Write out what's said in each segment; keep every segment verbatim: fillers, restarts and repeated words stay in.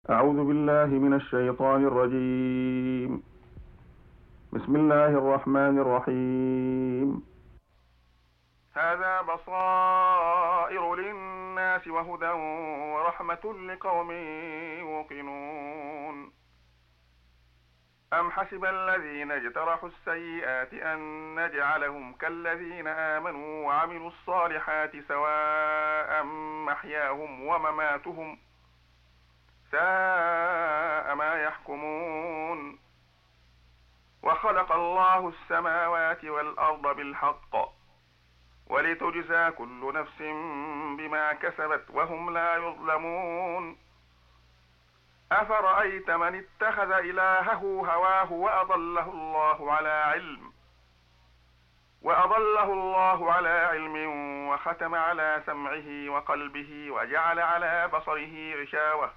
أعوذ بالله من الشيطان الرجيم. بسم الله الرحمن الرحيم. هذا بصائر للناس وهدى ورحمة لقوم يوقنون. أم حسب الذين اجترحوا السيئات أن نجعلهم كالذين آمنوا وعملوا الصالحات سواء محياهم ومماتهم ساء ما يحكمون. وخلق الله السماوات والأرض بالحق ولتجزى كل نفس بما كسبت وهم لا يظلمون. أفرأيت من اتخذ إلهه هواه وأضله الله على علم وأضله الله على علم وختم على سمعه وقلبه وجعل على بصره غشاوة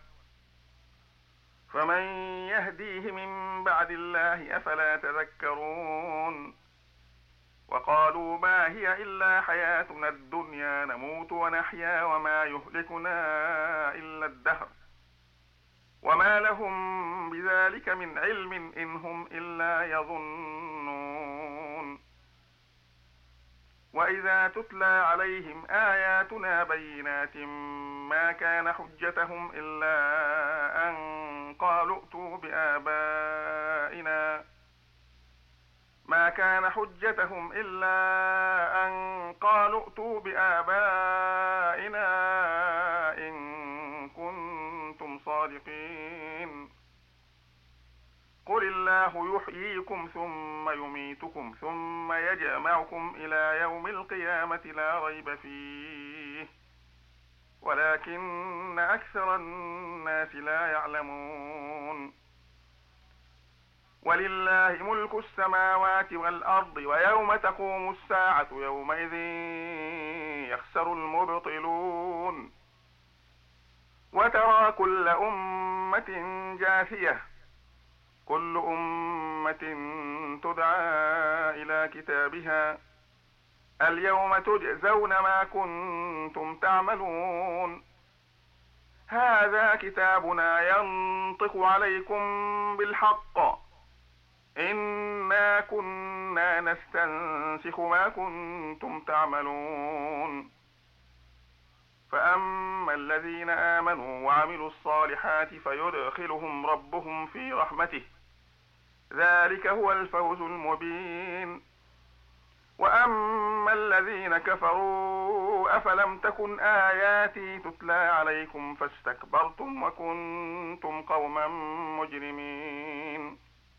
فمن يهديه من بعد الله أفلا تذكرون. وقالوا ما هي إلا حياتنا الدنيا نموت ونحيا وما يهلكنا إلا الدهر وما لهم بذلك من علم إن هم إلا يظنون. وإذا تتلى عليهم آياتنا بينات ما كان حجتهم إلا أن قالوا ائتوا بآبائنا ما كان حجتهم إلا أن قالوا ائتوا بآبائنا إن كنتم صادقين. قل الله يحييكم ثم يميتكم ثم يجمعكم إلى يوم القيامة لا ريب فيه ولكن أكثر الناس لا يعلمون. ولله ملك السماوات والأرض ويوم تقوم الساعة يومئذ يخسر المبطلون. وترى كل أمة جاثية كل أمة تدعى إلى كتابها اليوم تجزون ما كنتم تعملون. هذا كتابنا ينطق عليكم بالحق إنا كنا نستنسخ ما كنتم تعملون. فأما الذين آمنوا وعملوا الصالحات فيدخلهم ربهم في رحمته ذلك هو الفوز المبين. وأما الذين كفروا أفلم تكن آياتي تتلى عليكم فاستكبرتم وكنتم قوما مجرمين.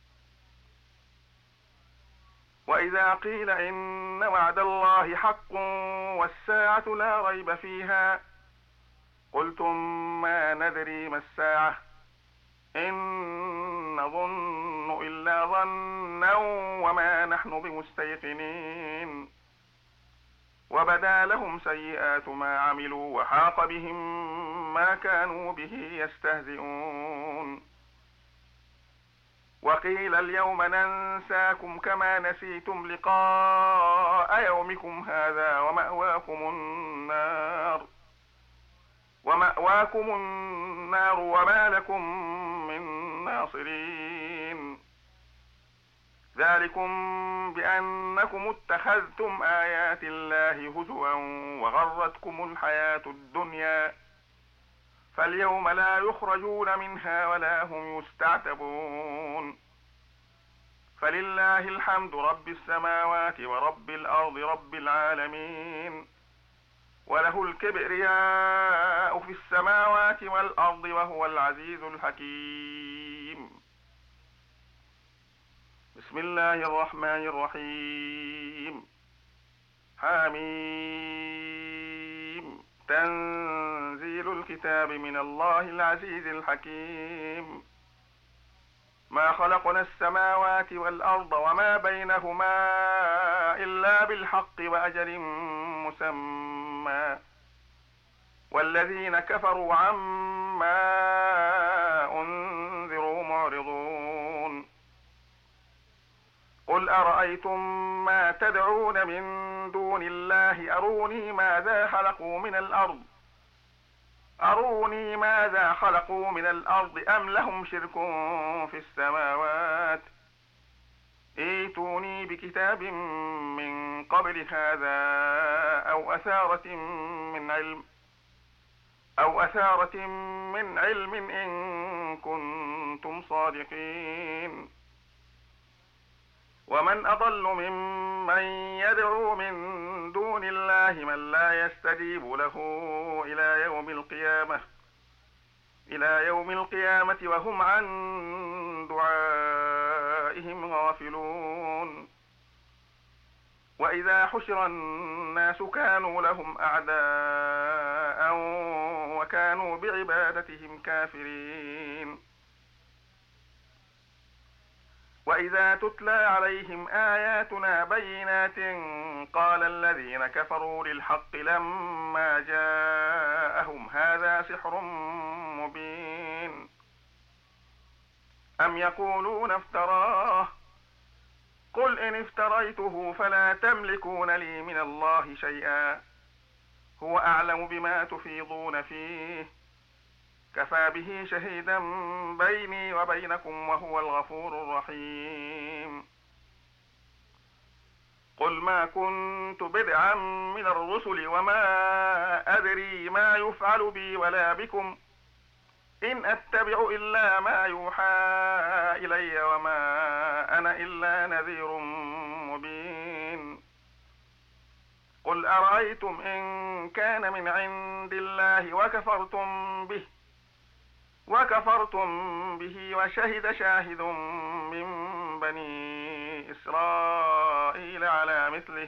وإذا قيل إن وعد الله حق والساعة لا ريب فيها قلتم ما ندري ما الساعة إن نظن إلا ظنا وما نحن بمستيقنين. وبدا لهم سيئات ما عملوا وحاق بهم ما كانوا به يستهزئون. وقيل اليوم ننساكم كما نسيتم لقاء يومكم هذا ومأواكم النار ومأواكم النار وما لكم من ناصرين. ذلكم بأنكم اتخذتم آيات الله هزوا وغرتكم الحياة الدنيا فاليوم لا يخرجون منها ولا هم يستعتبون. فلله الحمد رب السماوات ورب الأرض رب العالمين وله الكبرياء في السماوات والأرض وهو العزيز الحكيم. بسم الله الرحمن الرحيم. حميم تنزيل الكتاب من الله العزيز الحكيم. ما خلقنا السماوات والأرض وما بينهما إلا بالحق وأجل مسمى والذين كفروا عما أنذروا معرضون. قل أرأيتم ما تدعون من دون الله أروني ماذا خلقوا من الأرض أروني ماذا خلقوا من الأرض أم لهم شرك في السماوات ائتوني بكتاب من قبل هذا أو أثارة من علم أو أثارة من علم إن كنتم صادقين. ومن أضل ممن يدعو من دون الله من لا يستجيب له إلى يوم القيامة إلى يوم القيامة وهم عن دعائهم غافلون. وإذا حشر الناس كانوا لهم أعداء وكانوا بعبادتهم كافرين. وإذا تتلى عليهم آياتنا بينات قال الذين كفروا للحق لما جاءهم هذا سحر مبين أم يقولون افتراه قل إن افتريته فلا تملكون لي من الله شيئا هو أعلم بما تفيضون فيه كفى به شهيدا بيني وبينكم وهو الغفور الرحيم. قل ما كنت بدعا من الرسل وما أدري ما يفعل بي ولا بكم إن أتبع إلا ما يوحى إلي وما أنا إلا نذير مبين. قل أرأيتم إن كان من عند الله وكفرتم به وكفرتم به وشهد شاهد من بني إسرائيل على مثله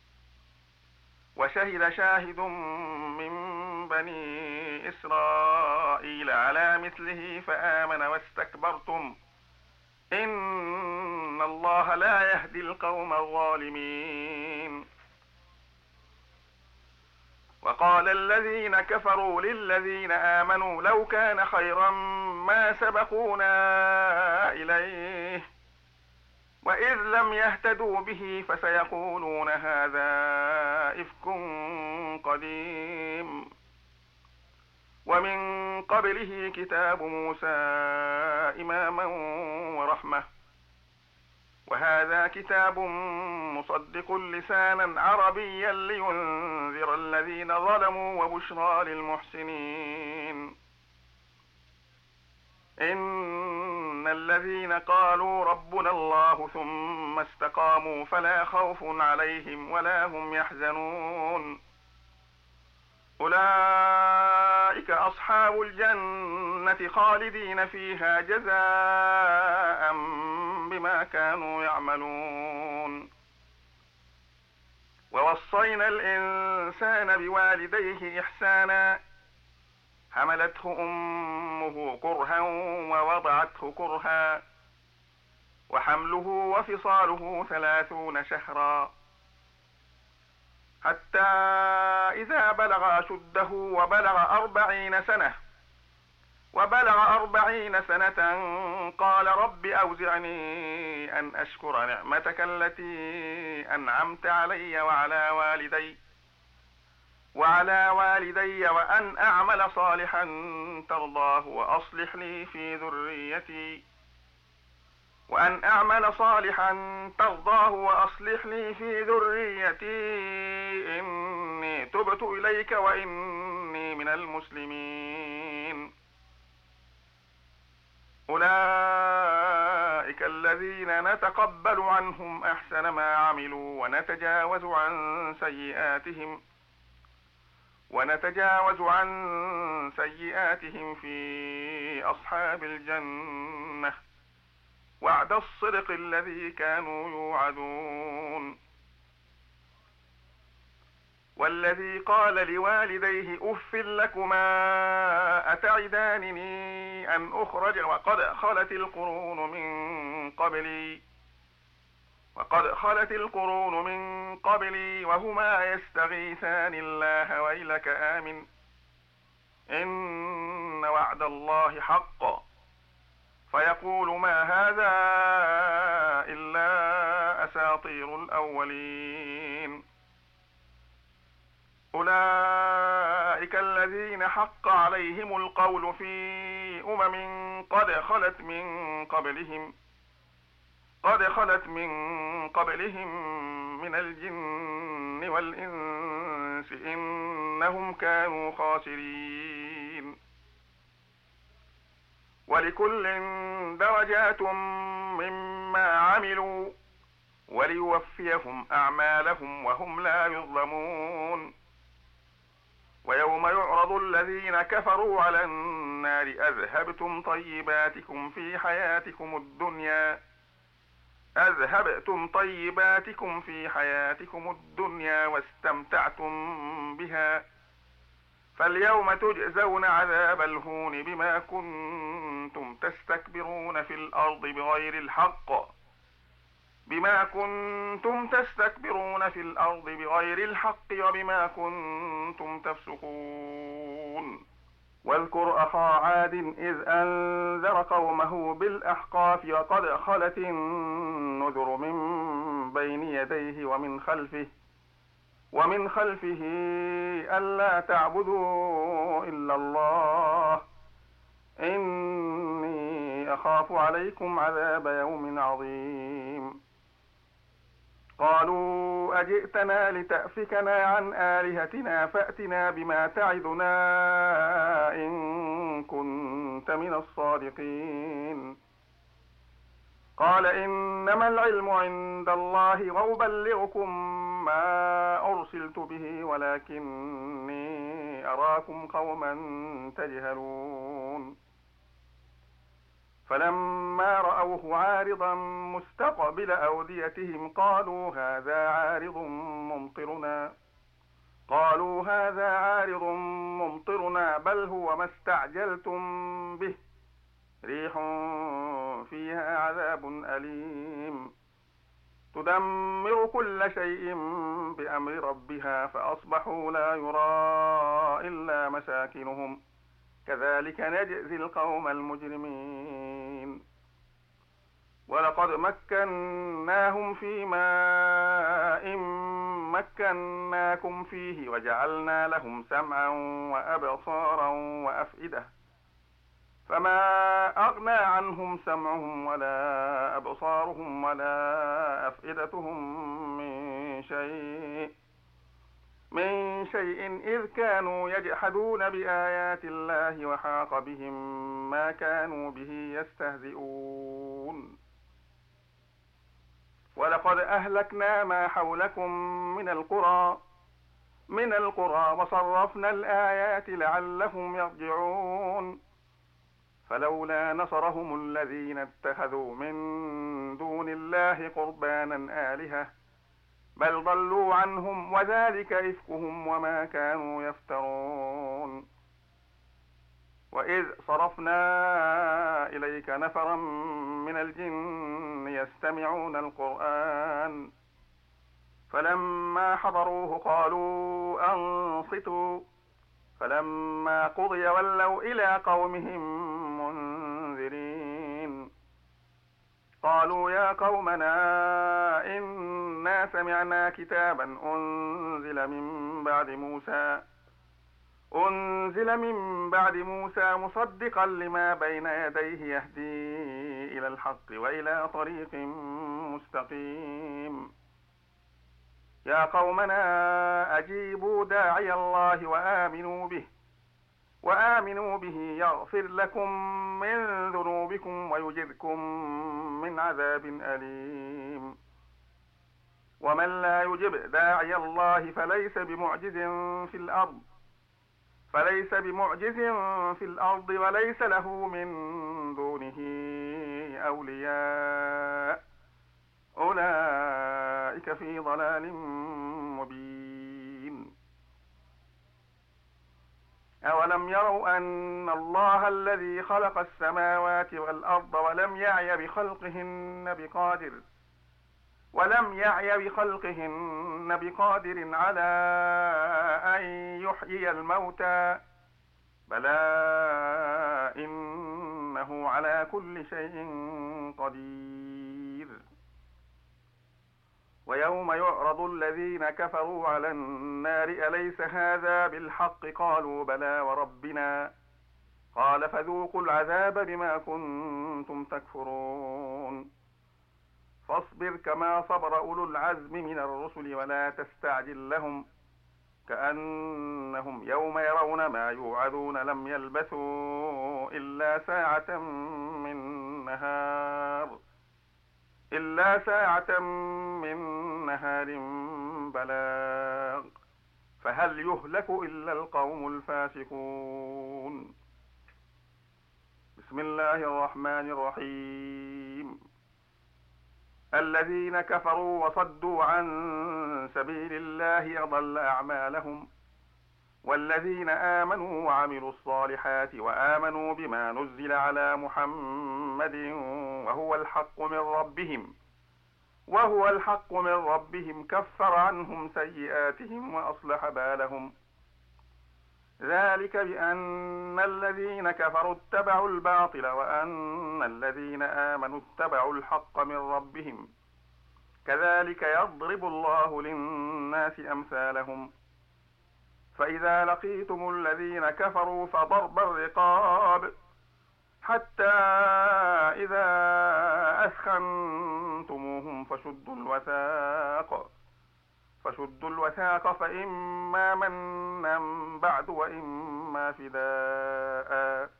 وشهد شاهد من بني إسرائيل على مثله فآمن واستكبرتم إن الله لا يهدي القوم الظالمين. وقال الذين كفروا للذين آمنوا لو كان خيرا ما سبقونا إليه وإذ لم يهتدوا به فسيقولون هذا إفك قديم. ومن قبله كتاب موسى إماما ورحمة وهذا كتاب مصدق لسانا عربيا لينذر الذين ظلموا وبشرى للمحسنين. إن الذين قالوا ربنا الله ثم استقاموا فلا خوف عليهم ولا هم يحزنون أولئك أصحاب الجنة خالدين فيها جزاء بما كانوا يعملون. ووصينا الإنسان بوالديه إحسانا حملته أمه كرها ووضعته كرها وحمله وفصاله ثلاثون شهرا حتى إذا بلغ أشده وبلغ أربعين سنة وبلغ أربعين سنة قال رب أوزعني أن أشكر نعمتك التي أنعمت علي وعلى والدي وعلى والدي وأن أعمل صالحا ترضاه وأصلح لي في ذريتي وأن أعمل صالحا ترضاه وأصلح لي في ذريتي إني تبت إليك وإني من المسلمين. أولئك الذين نتقبل عنهم أحسن ما عملوا ونتجاوز عن سيئاتهم ونتجاوز عن سيئاتهم في أصحاب الجنة وعد الصدق الذي كانوا يوعدون. والذي قال لوالديه أف لكما أتعدانني أن أخرج وقد خلت القرون من قبلي وقد خلت القرون من قبلي وهما يستغيثان الله ويلك آمن إن وعد الله حق فيقول ما هذا إلا أساطير الأولين. أولئك الذين حق عليهم القول في أمم قد خلت من قبلهم قد خلت من قبلهم من الجن والإنس إنهم كانوا خاسرين. ولكل درجات مما عملوا وليوفيهم أعمالهم وهم لا يظلمون. ويوم يعرض الذين كفروا على النار أذهبتم طيباتكم في حياتكم الدنيا أذهبتم طيباتكم في حياتكم الدنيا واستمتعتم بها فاليوم تجزون عذاب الهون بما كنتم تستكبرون في الأرض بغير الحق بما كنتم تستكبرون في الأرض بغير الحق وبما كنتم تفسقون. واذكر أخا عاد إذ أنذر قومه بالأحقاف وقد خلت النذر من بين يديه ومن خلفه ومن خلفه ألا تعبدوا إلا الله إني أخاف عليكم عذاب يوم عظيم. قالوا أجئتنا لتأفكنا عن آلهتنا فأتنا بما تعدنا إن كنت من الصادقين. قال إنما العلم عند الله وأبلغكم ما أرسلت به ولكني أراكم قوما تجهلون. فلما رأوه عارضا مستقبل أوديتهم قالوا هذا عارض ممطرنا قالوا هذا عارض ممطرنا بل هو ما استعجلتم به ريح فيها عذاب أليم تدمر كل شيء بأمر ربها فأصبحوا لا يرى إلا مساكنهم كذلك نجزي القوم المجرمين. ولقد مكناهم في ماء مكناكم فيه وجعلنا لهم سمعا وأبصارا وأفئدة فما أغنى عنهم سمعهم ولا أبصارهم ولا أفئدتهم من شيء من شيء إذ كانوا يجحدون بآيات الله وحاق بهم ما كانوا به يستهزئون. ولقد أهلكنا ما حولكم من القرى من القرى وصرفنا الآيات لعلهم يرجعون. فلولا نصرهم الذين اتخذوا من دون الله قربانا آلهة بل ضلوا عنهم وذلك إفكهم وما كانوا يفترون. وإذ صرفنا إليك نفرا من الجن يستمعون القرآن فلما حضروه قالوا أنصتوا فلما قضي ولوا إلى قومهم منذرين. قالوا يا قومنا إنا سمعنا كتابا أنزل من بعد موسى أنزل من بعد موسى مصدقا لما بين يديه يهدي إلى الحق وإلى طريق مستقيم. يا قومنا أجيبوا داعي الله وآمنوا به وآمنوا به يغفر لكم من ذنوبكم ويجركم من عذاب أليم. ومن لا يجب داعي الله فليس بمعجز في الأرض فليس بمعجز في الأرض وليس له من دونه أولياء أولئك في ضلال مبين. أولم يروا أن الله الذي خلق السماوات والأرض ولم يعي بخلقهن بقادر ولم يعي بخلقهن بقادر على أن يحيي الموتى بلى إنه على كل شيء قدير. ويوم يعرض الذين كفروا على النار أليس هذا بالحق قالوا بلى وربنا قال فذوقوا العذاب بما كنتم تكفرون فاصبر كما صبر أولو العزم من الرسل ولا تستعجل لهم كأنهم يوم يرون ما يوعدون لم يلبثوا إلا ساعة من نهار إلا ساعة من نهار بلاغ فهل يهلك إلا القوم الفاسقون. بسم الله الرحمن الرحيم. الذين كفروا وصدوا عن سبيل الله أضل أعمالهم والذين آمنوا وعملوا الصالحات وآمنوا بما نزل على محمد وهو الحق من ربهم وهو الحق من ربهم كفر عنهم سيئاتهم وأصلح بالهم ذلك بأن الذين كفروا اتبعوا الباطل وأن الذين آمنوا اتبعوا الحق من ربهم كذلك يضرب الله للناس أمثالهم فإذا لقيتم الذين كفروا فضرب الرقاب حتى إذا أثخنتموهم فشدوا الوثاق فشدوا الوثاق فإما منا بعد وإما فداء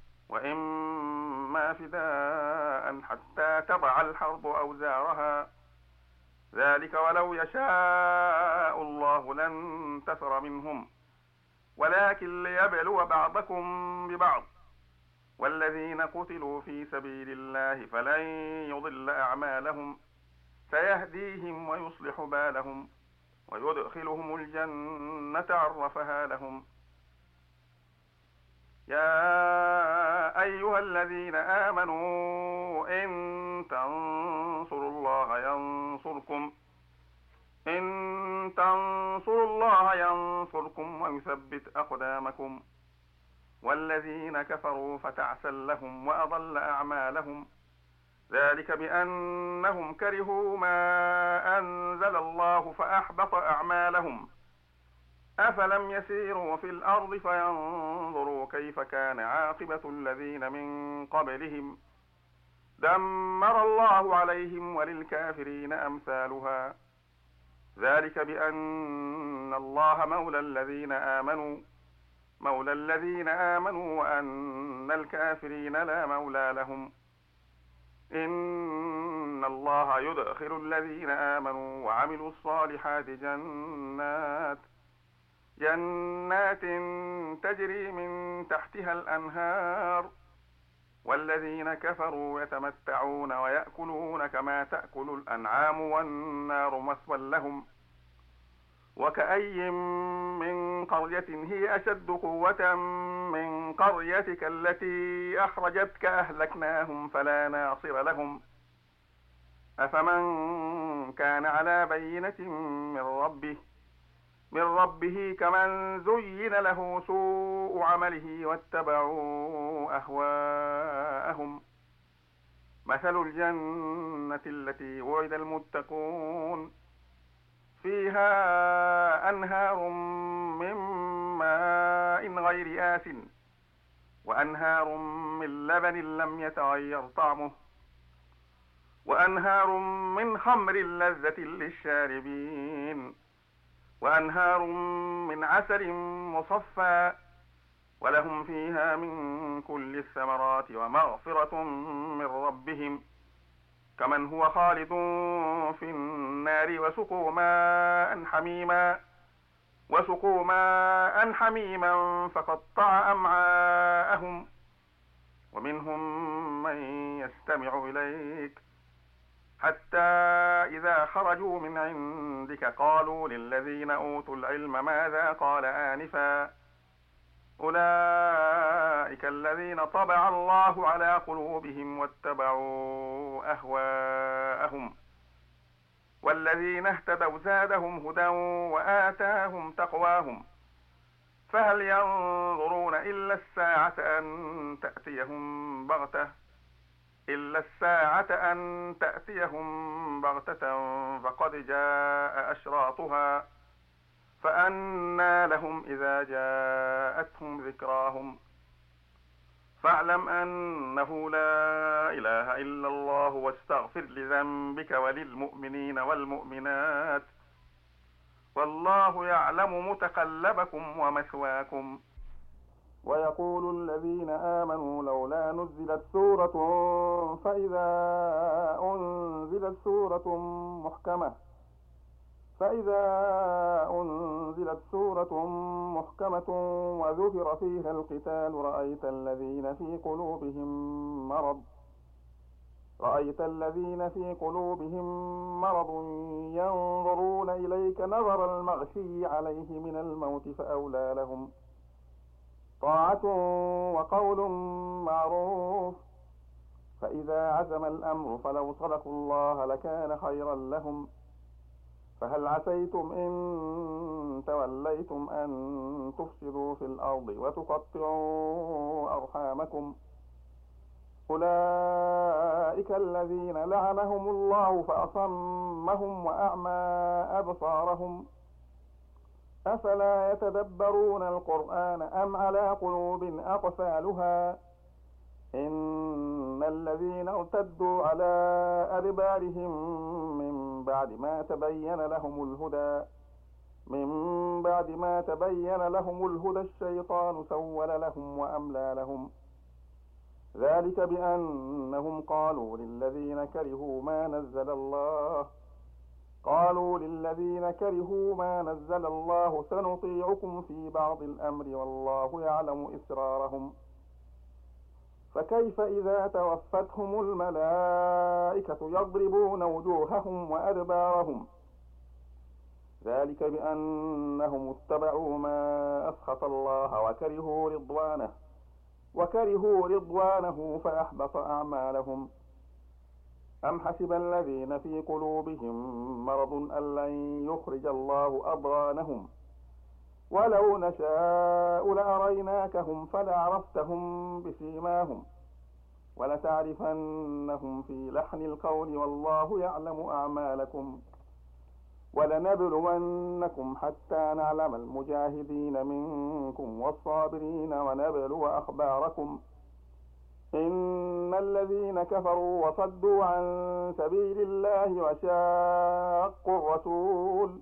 وإما فداء حتى تضع الحرب أوزارها ذلك ولو يشاء الله لانتصر منهم ولكن ليبلو بعضكم ببعض والذين قتلوا في سبيل الله فلن يضل أعمالهم سيهديهم ويصلح بالهم ويدخلهم الجنة عرفها لهم. يا أيها الذين آمنوا إن تنصروا الله ينصركم إن تنصروا الله ينصركم ويثبت أقدامكم والذين كفروا فتعسا لهم وأضل أعمالهم ذلك بأنهم كرهوا ما أنزل الله فأحبط أعمالهم أفلم يسيروا في الأرض فينظروا كيف كان عاقبة الذين من قبلهم دمر الله عليهم وللكافرين أمثالها ذلك بأن الله مولى الذين آمنوا مولى الذين آمنوا وأن الكافرين لا مولى لهم إن الله يدخل الذين آمنوا وعملوا الصالحات جنات جنات تجري من تحتها الأنهار والذين كفروا يتمتعون ويأكلون كما تأكل الأنعام والنار مثوى لهم وكأي من قرية هي أشد قوة من قريتك التي أخرجتك أهلكناهم فلا ناصر لهم أفمن كان على بينة من ربه من ربه كمن زين له سوء عمله واتبعوا أهواءهم مثل الجنة التي وعد المتقون فيها أنهار من ماء غير آسٍ وأنهار من لبن لم يتغير طعمه وأنهار من خمر لذة للشاربين وأنهار من عسل مصفى ولهم فيها من كل الثمرات ومغفرة من ربهم كمن هو خالد في النار وسقوا ماء حميما وسقوا ماء حميما فقطع أمعاءهم ومنهم من يستمع إليك حتى إذا خرجوا من عندك قالوا للذين أوتوا العلم ماذا قال آنفا أولئك الذين طبع الله على قلوبهم واتبعوا أهواءهم والذين اهتدوا زادهم هدى وآتاهم تقواهم فهل ينظرون إلا الساعة أن تأتيهم بغتة إلا الساعة أن تأتيهم بغتة فقد جاء أشراطها فأنى لهم إذا جاءتهم ذكراهم فاعلم أنه لا إله إلا الله واستغفر لذنبك وللمؤمنين والمؤمنات والله يعلم متقلبكم ومثواكم. ويقول الذين آمنوا لولا نزلت سورة فإذا أنزلت سورة محكمة فإذا أنزلت سورة محكمة وذكر فيها القتال رأيت الذين في قلوبهم مرض رأيت الذين في قلوبهم مرض ينظرون إليك نظر المغشي عليه من الموت فأولى لهم طاعة وقول معروف فإذا عزم الأمر فلو صدقوا الله لكان خيرا لهم فهل عسيتم إن توليتم أن تفسدوا في الأرض وتقطعوا أرحامكم أولئك الذين لعنهم الله فأصمهم وأعمى أبصارهم أفلا يتدبرون القرآن أم على قلوب أقفالها إن الذين ارتدوا على أدبارهم من بعد ما تبين لهم الهدى من بعد ما تبين لهم الهدى الشيطان سول لهم وأملى لهم ذلك بأنهم قالوا للذين كرهوا ما نزل الله قالوا للذين كرهوا ما نزل الله سنطيعكم في بعض الأمر والله يعلم إسرارهم فكيف إذا توفتهم الملائكة يضربون وجوههم وأدبارهم ذلك بأنهم اتبعوا ما أسخط الله وكرهوا رضوانه وكرهوا رضوانه فأحبط أعمالهم أم حسب الذين في قلوبهم مرض أن لن يخرج الله أضغانهم ولو نشاء لأريناكهم فلعرفتهم بسيماهم ولتعرفنهم في لحن القول والله يعلم أعمالكم ولنبلونكم حتى نعلم المجاهدين منكم والصابرين ونبلو أخباركم إن الذين كفروا وصدوا عن سبيل الله وشاقوا الرسول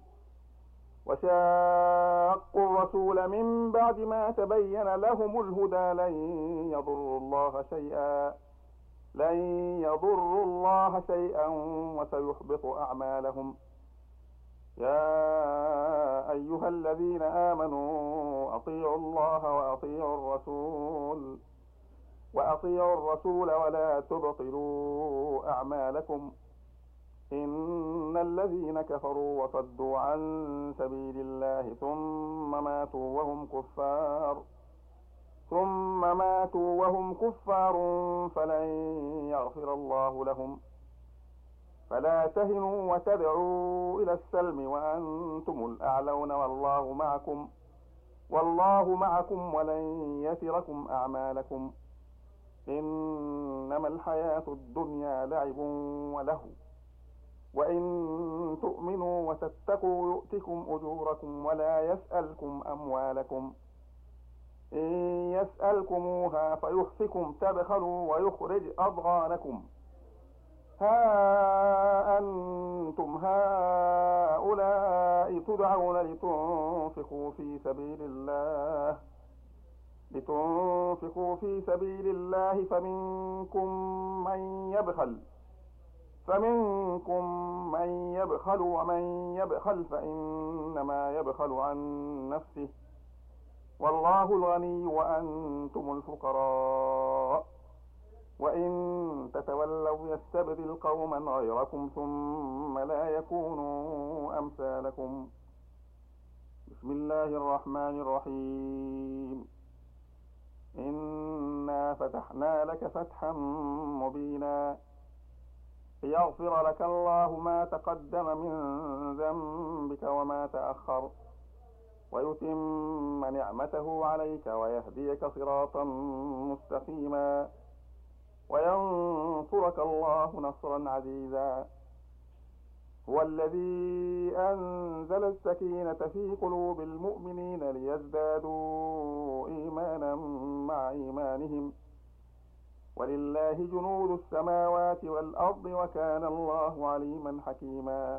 وشاقوا الرسول من بعد ما تبين لهم الهدى لن يضروا الله شيئا لن يضروا الله شيئا وسيحبط أعمالهم يا أيها الذين آمنوا أطيعوا الله وأطيعوا الرسول وأطيعوا الرسول ولا تبطلوا أعمالكم إن الذين كفروا وصدوا عن سبيل الله ثم ماتوا وهم كفار ثم ماتوا وهم كفار فلن يغفر الله لهم فلا تهنوا وتدعوا إلى السلم وأنتم الأعلون والله معكم والله معكم ولن يتركم أعمالكم إنما الحياة الدنيا لعب ولهو وإن تؤمنوا وتتقوا يؤتكم أجوركم ولا يسألكم أموالكم إن يسألكموها فيحفكم تبخلوا ويخرج أضغانكم ها أنتم هؤلاء تدعون لتنفقوا في سبيل الله لتنفقوا في سبيل الله فمنكم من يبخل فمنكم من يبخل ومن يبخل فإنما يبخل عن نفسه والله الغني وأنتم الفقراء وإن تتولوا يستبدل قوما غيركم ثم لا يكونوا أمثالكم بسم الله الرحمن الرحيم إنا فتحنا لك فتحا مبينا ليغفر لك الله ما تقدم من ذنبك وما تأخر ويتم نعمته عليك ويهديك صراطا مستقيما وينصرك ينصرك الله نصرا عزيزا. هو الذي أنزل السكينة في قلوب المؤمنين ليزدادوا إيمانا مع إيمانهم، ولله جنود السماوات والأرض وكان الله عليما حكيما.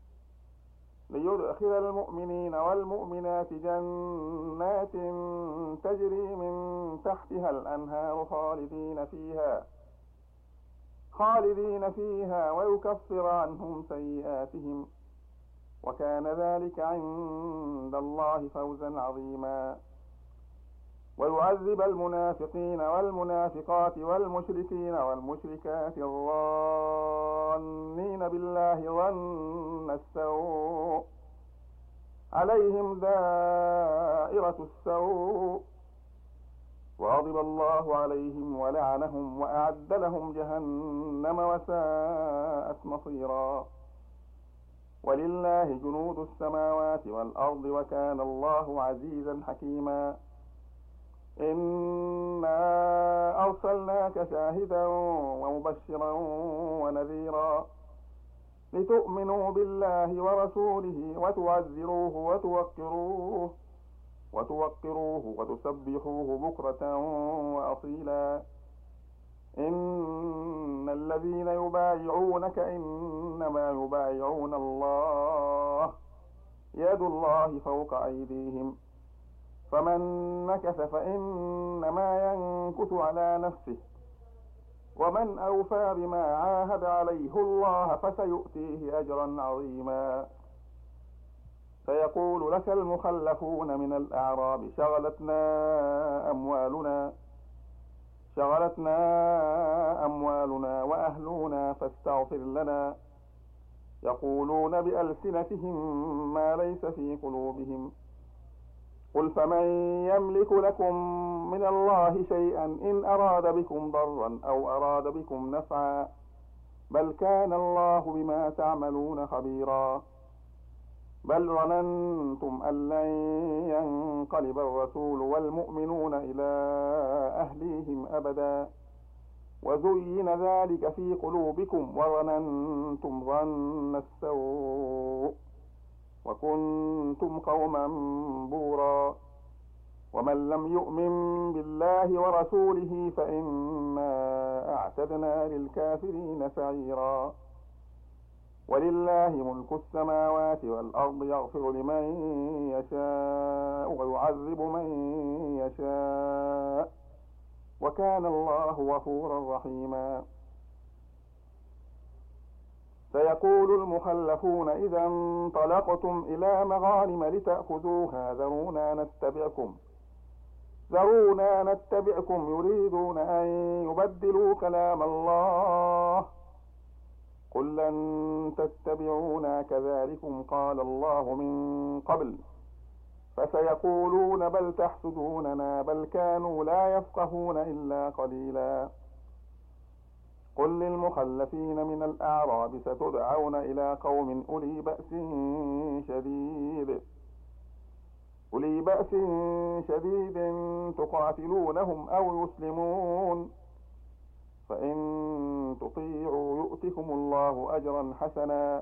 ليدخل المؤمنين والمؤمنات جنات تجري من تحتها الأنهار خالدين فيها خالدين فيها ويكفر عنهم سيئاتهم، وكان ذلك عند الله فوزا عظيما. ويعذب المنافقين والمنافقات والمشركين والمشركات الظانين بالله ظن السوء عليهم دائرة السوء، وغضب الله عليهم ولعنهم وأعد لهم جهنم وساءت مصيرا. ولله جنود السماوات والأرض وكان الله عزيزا حكيما. إنا أرسلناك شاهدا ومبشرا ونذيرا لتؤمنوا بالله ورسوله وتعزروه وتوقروه وتوقروه وتسبحوه بكرة وأصيلا. إن الذين يبايعونك إنما يبايعون الله يد الله فوق أيديهم، فمن نكث فإنما ينكث على نفسه، ومن أوفى بما عاهد عليه الله فسيؤتيه أجرا عظيما. فيقول لك المخلفون من الأعراب شغلتنا أموالنا شغلتنا أموالنا وأهلنا فاستغفر لنا، يقولون بألسنتهم ما ليس في قلوبهم. قل فمن يملك لكم من الله شيئا إن أراد بكم ضرا أو أراد بكم نفعا، بل كان الله بما تعملون خبيرا. بل ظننتم أن لن ينقلب الرسول والمؤمنون إلى أهليهم أبدا، وزين ذلك في قلوبكم وظننتم ظن السوء وكنتم قوما بورا. ومن لم يؤمن بالله ورسوله فإنا أعتدنا للكافرين سعيرا. ولله ملك السماوات والأرض يغفر لمن يشاء ويعذب من يشاء، وكان الله غفورا رحيما. سيقول المخلفون إذا انطلقتم إلى مغانم لتأخذوها ذرونا نتبعكم ذرونا نتبعكم يريدون أن يبدلوا كلام الله، قل لن تتبعونا كذلكم قال الله من قبل، فسيقولون بل تحسدوننا بل كانوا لا يفقهون إلا قليلا. قل للمخلفين من الأعراب ستدعون إلى قوم أولي بأس شديد أولي بأس شديد تقاتلونهم أو يسلمون، فإن تطيعوا يؤتكم الله أجرا حسنا،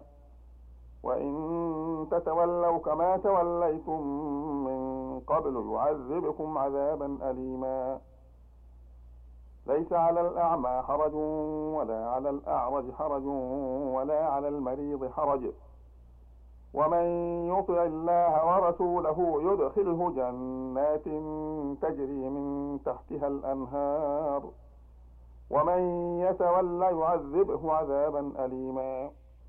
وإن تتولوا كما توليتم من قبل يعذبكم عذابا أليما. ليس على الأعمى حرج ولا على الأعرج حرج ولا على المريض حرج، ومن يطع الله ورسوله يدخله جنات تجري من تحتها الأنهار، ومن يتولى يعذبه عذابا أليما.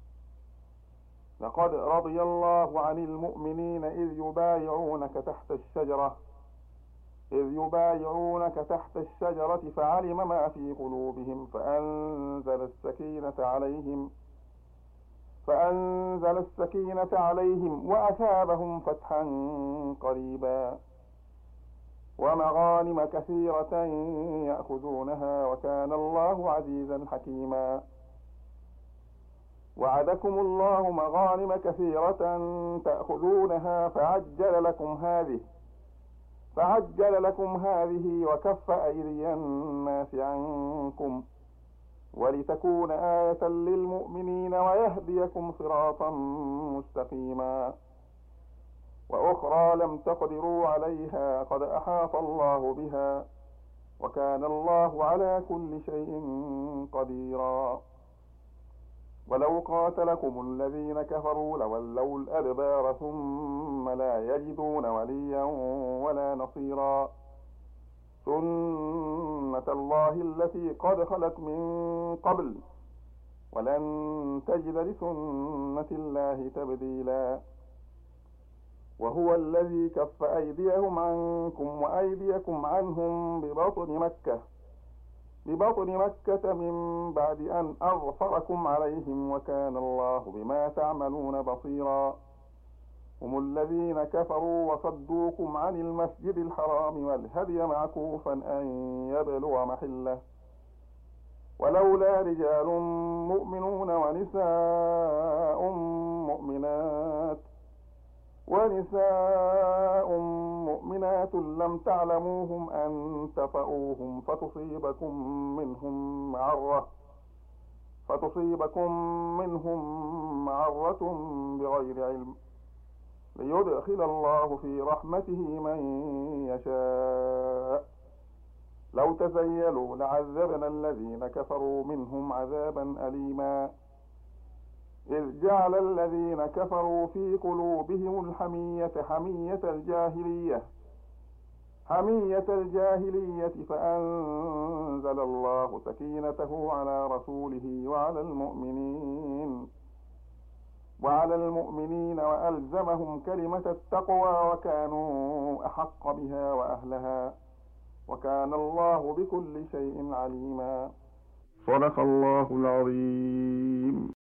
لقد رضي الله عن المؤمنين إذ يبايعونك تحت الشجرة إذ يبايعونك تحت الشجرة فعلم ما في قلوبهم فأنزل السكينة عليهم فأنزل السكينة عليهم وأثابهم فتحا قريبا، ومغانم كثيرة يأخذونها وكان الله عزيزا حكيما. وعدكم الله مغانم كثيرة تأخذونها فعجل لكم هذه فعجل لكم هذه وكف أيدي الناس عنكم ولتكون آية للمؤمنين ويهديكم صراطا مستقيما. وأخرى لم تقدروا عليها قد أحاط الله بها، وكان الله على كل شيء قديرا. ولو قاتلكم الذين كفروا لولوا الأدبار ثم لا يجدون وليا ولا نصيرا. سنة الله التي قد خلت من قبل، ولن تجد لسنة الله تبديلا. وهو الذي كف أيديهم عنكم وأيديكم عنهم ببطن مكة ببطن مكة من بعد أن أظفركم عليهم، وكان الله بما تعملون بصيرا. هم الذين كفروا وصدوكم عن المسجد الحرام والهدي معكوفا أن يبلغ محله، ولولا رجال مؤمنون ونساء مؤمنات ونساء مؤمنات لم تعلموهم أن تطؤوهم فتصيبكم منهم معرة فتصيبكم منهم معرة بغير علم، ليدخل الله في رحمته من يشاء. لو تزيلوا لعذبنا الذين كفروا منهم عذابا أليما. إذ جعل الذين كفروا في قلوبهم الحمية حمية الجاهلية حمية الجاهلية فأنزل الله سكينته على رسوله وعلى المؤمنين وعلى المؤمنين وألزمهم كلمة التقوى وكانوا أحق بها وأهلها، وكان الله بكل شيء عليما. صدق الله العظيم.